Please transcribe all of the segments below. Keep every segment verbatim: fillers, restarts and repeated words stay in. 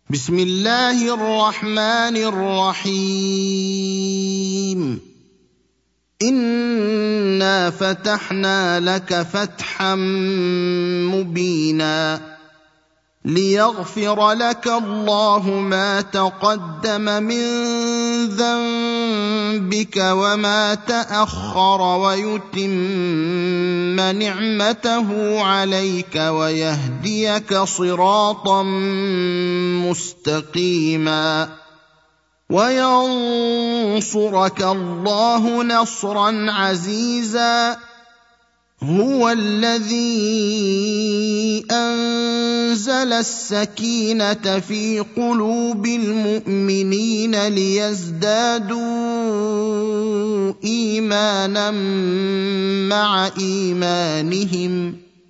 بسم الله الرحمن الرحيم إنا فتحنا لك فتحا مبينا ليغفر لك الله ما تقدم من ذنبك وما تأخر ويتم نعمته عليك ويهديك صراطا مستقيما وينصرك الله نصرا عزيزا هو الذي أنزل السكينة في قلوب المؤمنين ليزدادوا إيمانا مع إيمانهم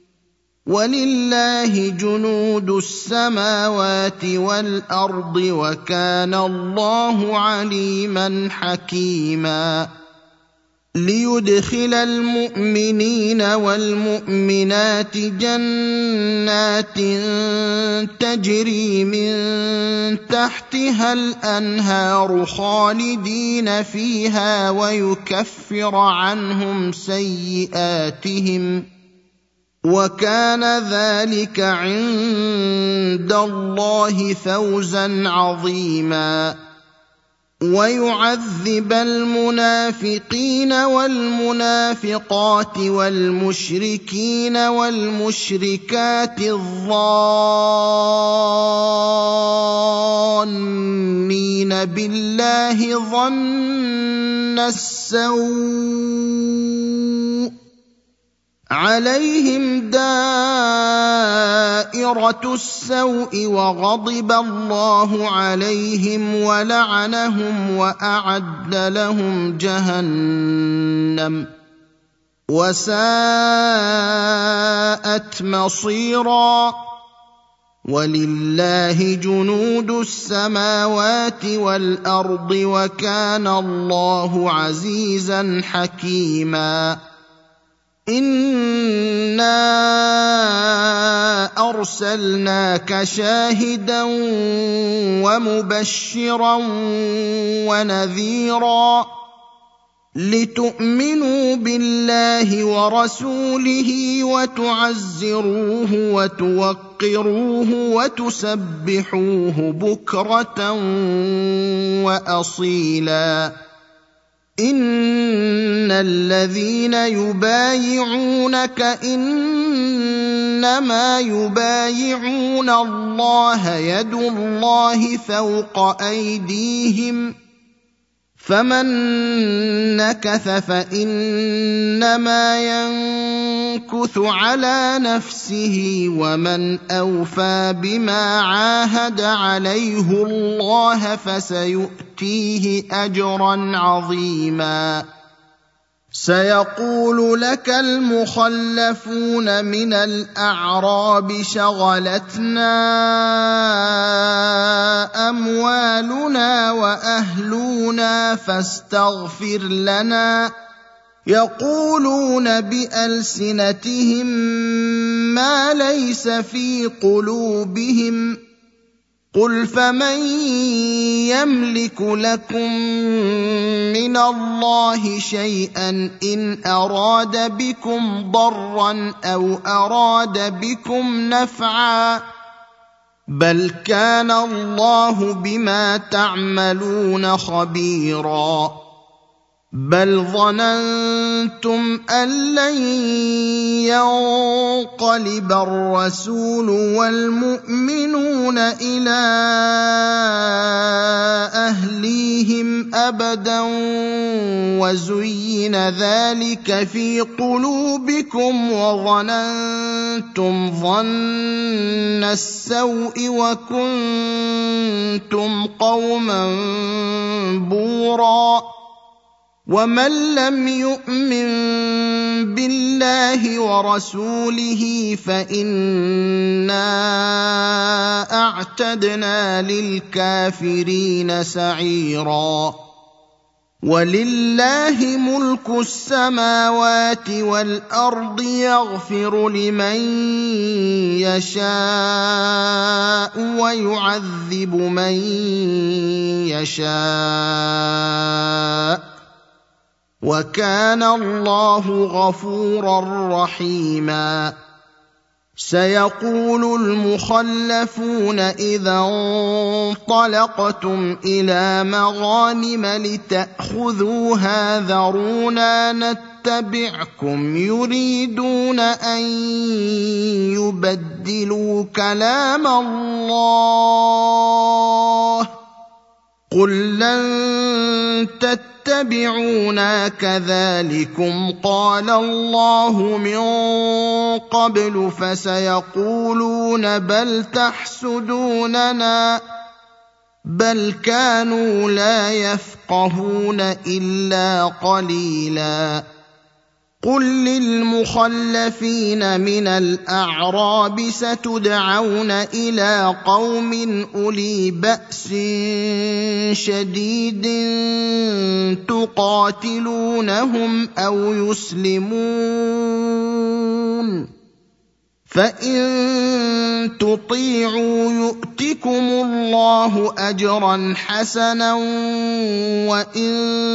ولله جنود السماوات والأرض وكان الله عليما حكيما ليدخل المؤمنين والمؤمنات جنات تجري من تحتها الأنهار خالدين فيها ويكفر عنهم سيئاتهم وكان ذلك عند الله فوزا عظيما ويعذب المنافقين والمنافقات والمشركين والمشركات الظانين بالله ظن السوء عليهم دائرة السوء وغضب الله عليهم ولعنهم وأعد لهم جهنم وساءت مصيرا ولله جنود السماوات والأرض وكان الله عزيزا حكيما إنا أرسلناك شاهدا ومبشرا ونذيرا لتؤمنوا بالله ورسوله وتعزروه وتوقروه وتسبحوه بكرة وأصيلا إن الذين يبايعونك إنما يبايعون الله يد الله فوق أيديهم فمن نكث فإنما ينكث على نفسه ومن أوفى بما عاهد عليه الله فسيؤتيه أجرا عظيما سيقول لك المخلفون من الأعراب شغلتنا أموالنا وأهلنا فاستغفر لنا يقولون بألسنتهم ما ليس في قلوبهم قل فمن يملك لكم من الله شيئا إن أراد بكم ضرا أو أراد بكم نفعا بل كان الله بما تعملون خبيرا بل ظننتم أن لن ينقلب الرسول والمؤمنون إلى أهليهم أبدا وزين ذلك في قلوبكم وظننتم ظن السوء وكنتم قوما بورا ومن لم يؤمن بالله ورسوله فإنا أعتدنا للكافرين سعيرا وَلِلَّهِ مُلْكُ السَّمَاوَاتِ وَالْأَرْضِ يَغْفِرُ لِمَن يَشَاءُ وَيُعَذِّبُ مَن يَشَاءُ ۚ وَكَانَ اللَّهُ غَفُورًا رَّحِيمًا. سيقول المخلفون إذا انطلقتم إلى مغانم لتأخذوها ذرونا نتبعكم يريدون أن يبدلوا كلام الله قل لن تتبعونا كذلكم قال الله من قبل فسيقولون بل تحسدوننا بل كانوا لا يفقهون إلا قليلا. قل للمخلفين من الأعراب ستدعون إلى قوم أولي بأس شديد تقاتلونهم أو يسلمون فإن تطيعوا يؤتكم الله أجرا حسنا وإن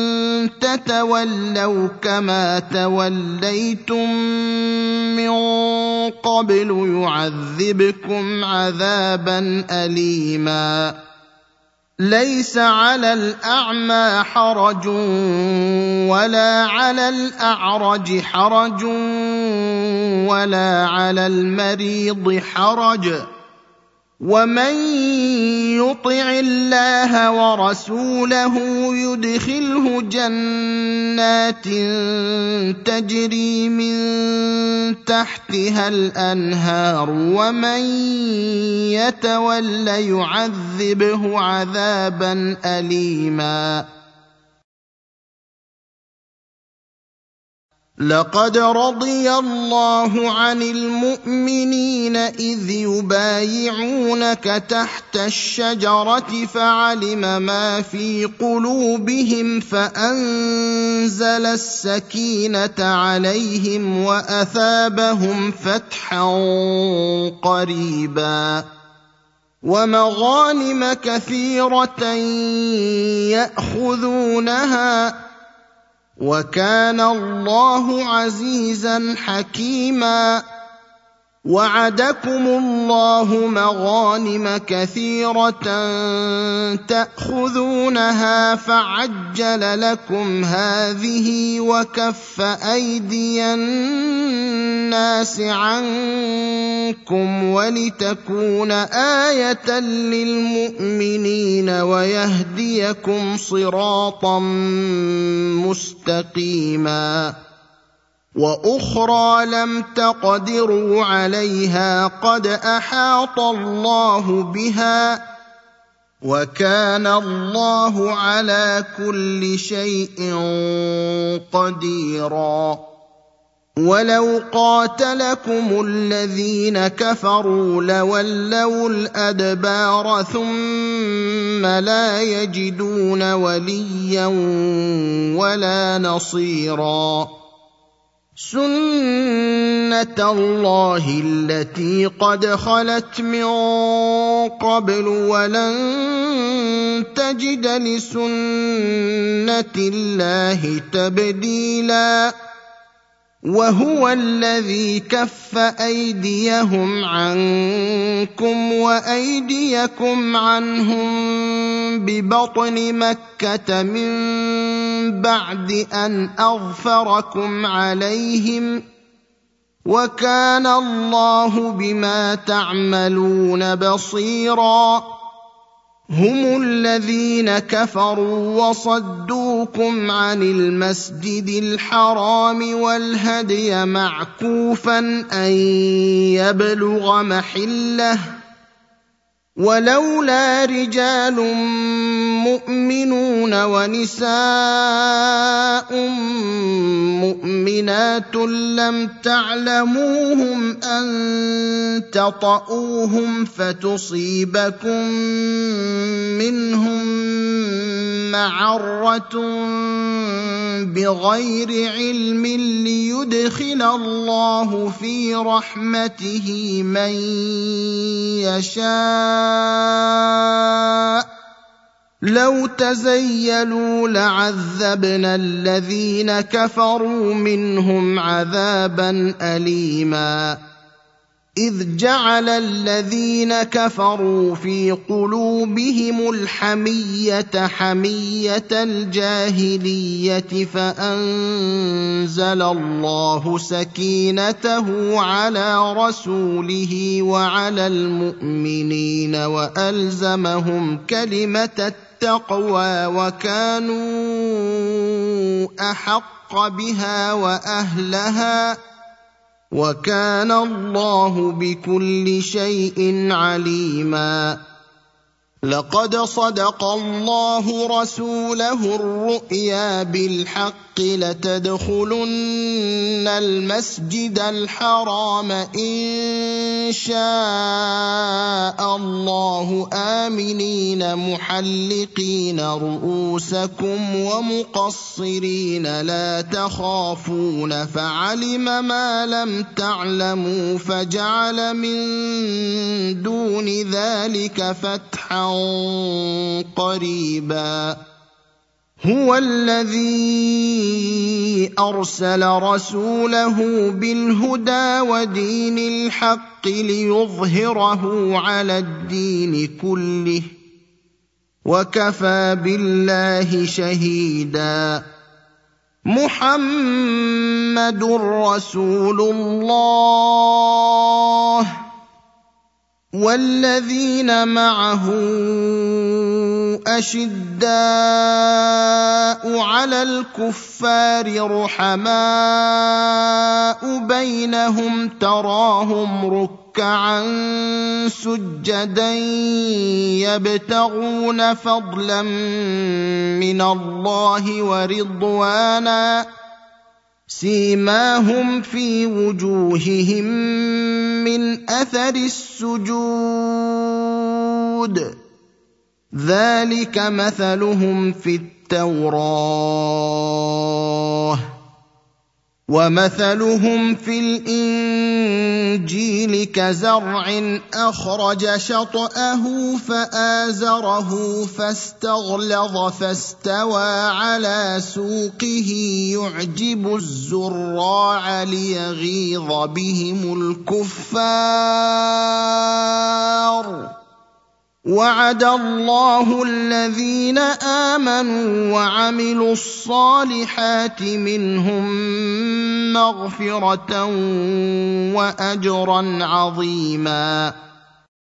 تتولوا كما توليتم من قبل يعذبكم عذابا أليما. ليس على الأعمى حرج ولا على الأعرج حرج ولا على المريض حرج ومن يطع الله ورسوله يدخله جنات تجري من تحتها الأنهار ومن يتول يعذبه عذابا أليما. لقد رضي الله عن المؤمنين إذ يبايعونك تحت الشجرة فعلم ما في قلوبهم فأنزل السكينة عليهم وأثابهم فتحا قريبا ومغانم كثيرة يأخذونها وكان الله عزيزا حكيما. وعدكم الله مغانم كثيرة تأخذونها فعجل لكم هذه وكف أيدي الناس عنكم ولتكون آية للمؤمنين ويهديكم صراطا مستقيما. وأخرى لم تقدروا عليها قد أحاط الله بها وكان الله على كل شيء قديرا. ولو قاتلكم الذين كفروا لولوا الأدبار ثم لا يجدون وليا ولا نصيرا. سنة الله التي قد خلت من قبل ولن تجد لسنة الله تبديلا. وهو الذي كف أيديهم عنكم وأيديكم عنهم ببطن مكة من بعد أن أظفركم عليهم وكان الله بما تعملون بصيرا. هم الذين كفروا وصدوكم عن المسجد الحرام والهدي معكوفا أن يبلغ محله ولولا رجال مؤمنون ونساء مؤمنات لم تعلموهم أن تطؤوهم فتصيبكم منهم معرة بغير علم ليدخل الله في رحمته من يشاء لو تزيلوا لعذبنا الذين كفروا منهم عذابا أليما إذ جعل الذين كفروا في قلوبهم الحمية حمية الجاهلية فأنزل الله سكينته على رسوله وعلى المؤمنين وألزمهم كلمة التقوى وكانوا أحق بها وأهلها وكان الله بكل شيء عليما لقد صدق الله رسوله الرؤيا بالحق لتدخلن المسجد الحرام إن شاء الله آمنين محلقين رؤوسكم ومقصرين لا تخافون فعلم ما لم تعلموا فجعل من دون ذلك فتحا قريبا هو الذي أرسل رسوله بالهدى ودين الحق ليظهره على الدين كله وكفى بالله شهيدا محمد رسول الله والذين معه أشداء على الكفار رحماء بينهم تراهم ركعا سجدا يبتغون فضلا من الله ورضوانا سيماهم في وجوههم من أثر السجود ذلك مثلهم في التوراة ومثلهم في الإنجيل كزرع أخرج شطأه فآزره فاستغلظ فاستوى على سوقه يعجب الزراع ليغيظ بهم الكفار وعد الله الذين آمنوا وعملوا الصالحات منهم مغفرة وأجرا عظيما